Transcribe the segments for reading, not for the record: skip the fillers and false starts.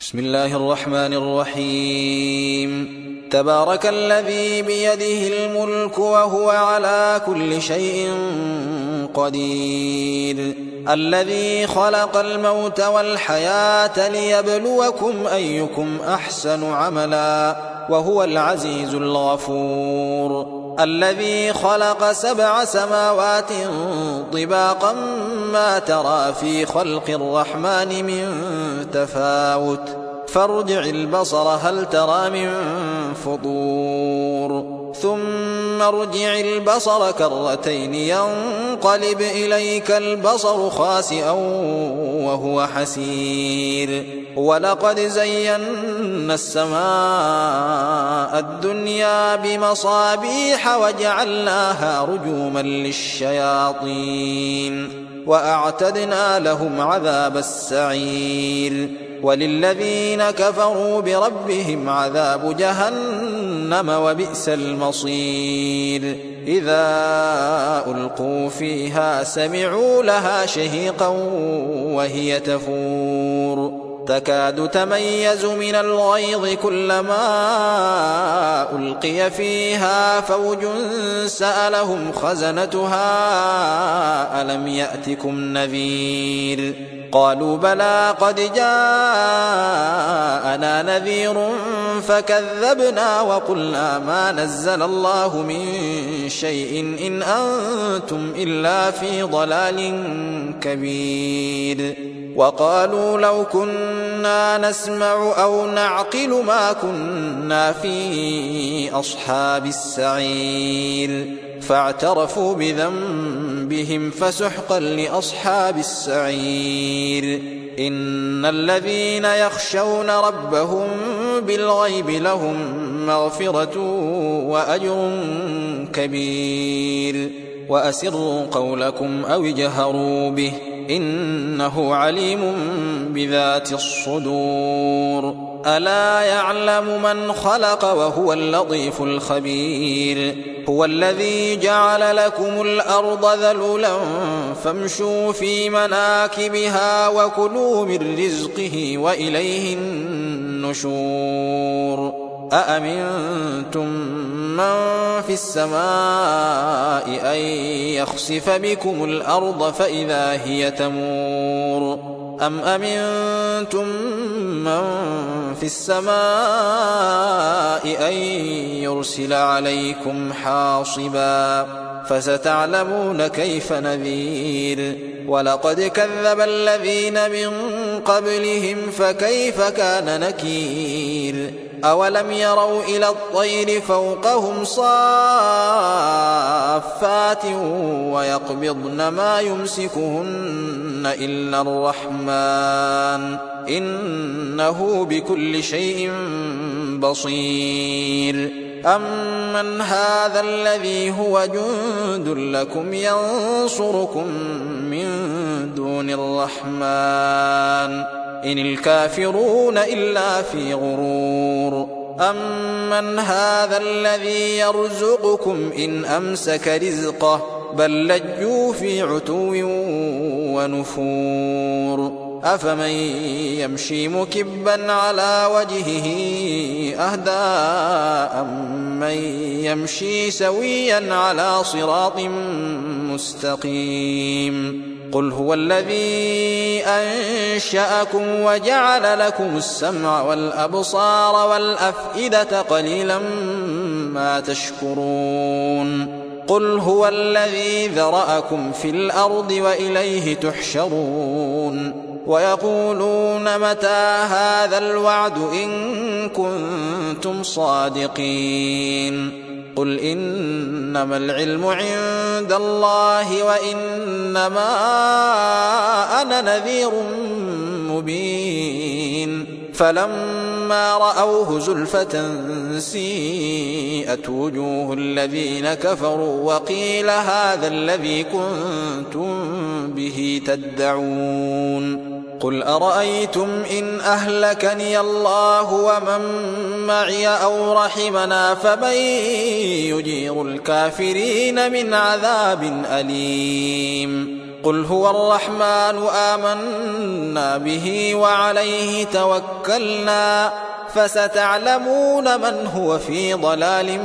بسم الله الرحمن الرحيم. تبارك الذي بيده الملك وهو على كل شيء قدير، الذي خلق الموت والحياة ليبلوكم أيكم أحسن عملا، وهو العزيز الغفور، الذي خلق 7 سماوات طباقا ما ترى في خلق الرحمن من تفاوت، فارجع البصر هل ترى من فطور، ثم ارجع البصر كرتين ينقلب إليك البصر خاسئا وهو حسير، ولقد زينا السماء الدنيا بمصابيح وجعلناها رجوما للشياطين وأعتدنا لهم عذاب السعير، وللذين كفروا بربهم عذاب جهنم وبئس المصير. إذا ألقوا فيها سمعوا لها شهيقا وهي تفور، تكاد تميز من الغيظ كلما ألقي فيها فوج سألهم خزنتها ألم يأتكم نذير، قالوا بلى قد جاءنا نذير فكذبنا وقلنا ما نزل الله من شيء إن أنتم إلا في ضلال كبير، وقالوا لو كنا نسمع أو نعقل ما كنا في أصحاب السعير، فاعترفوا بذنبهم فسحقا لأصحاب السعير. إن الذين يخشون ربهم بالغيب لهم مغفرة وأجر كبير، وأسروا قولكم أو اجهروا به إنه عليم بذات الصدور. ألا يعلم من خلق وهو اللطيف الخبير. هو الذي جعل لكم الأرض ذلولا فامشوا في مناكبها وكلوا من رزقه وإليه النشور. أأمنتم من في السماء أن يخسف بكم الأرض فإذا هي تمور، أم أمنتم من في السماء أن يرسل عليكم حاصبا، فستعلمون كيف نذير. ولقد كذب الذين من قبلهم فكيف كان نكير. أولم يروا إلى الطير فوقهم صافات ويقبضن ما يمسكهن إلا الرحمن إنه بكل شيء بصير. أمن هذا الذي هو جند لكم ينصركم من دون الرحمن إن الكافرون إلا في غرور. أمن هذا الذي يرزقكم إن أمسك رزقه بل لجوا في عتو ونفور. أفمن يمشي مكبا على وجهه أهدى أمن يمشي سويا على صراط مستقيم. قل هو الذي أنشأكم وجعل لكم السمع والأبصار والأفئدة قليلا ما تشكرون. قل هو الذي ذرأكم في الأرض وإليه تحشرون. ويقولون متى هذا الوعد إن كنتم صادقين. قل إنما العلم عند الله وإنما أنا نذير مبين. فلما رأوه زلفة سيئت وجوه الذين كفروا وقيل هذا الذي كنتم به تدعون. قل أرأيتم إن أهلكني الله ومن معي أو رحمنا فمن يجير الكافرين من عذاب أليم. قل هو الرحمن آمنا به وعليه توكلنا فستعلمون من هو في ضلال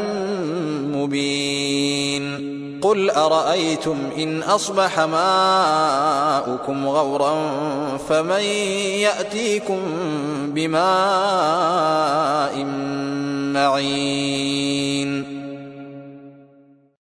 مبين قل أرأيتم إن أصبح ماؤكم غورا فمن يأتيكم بماء معين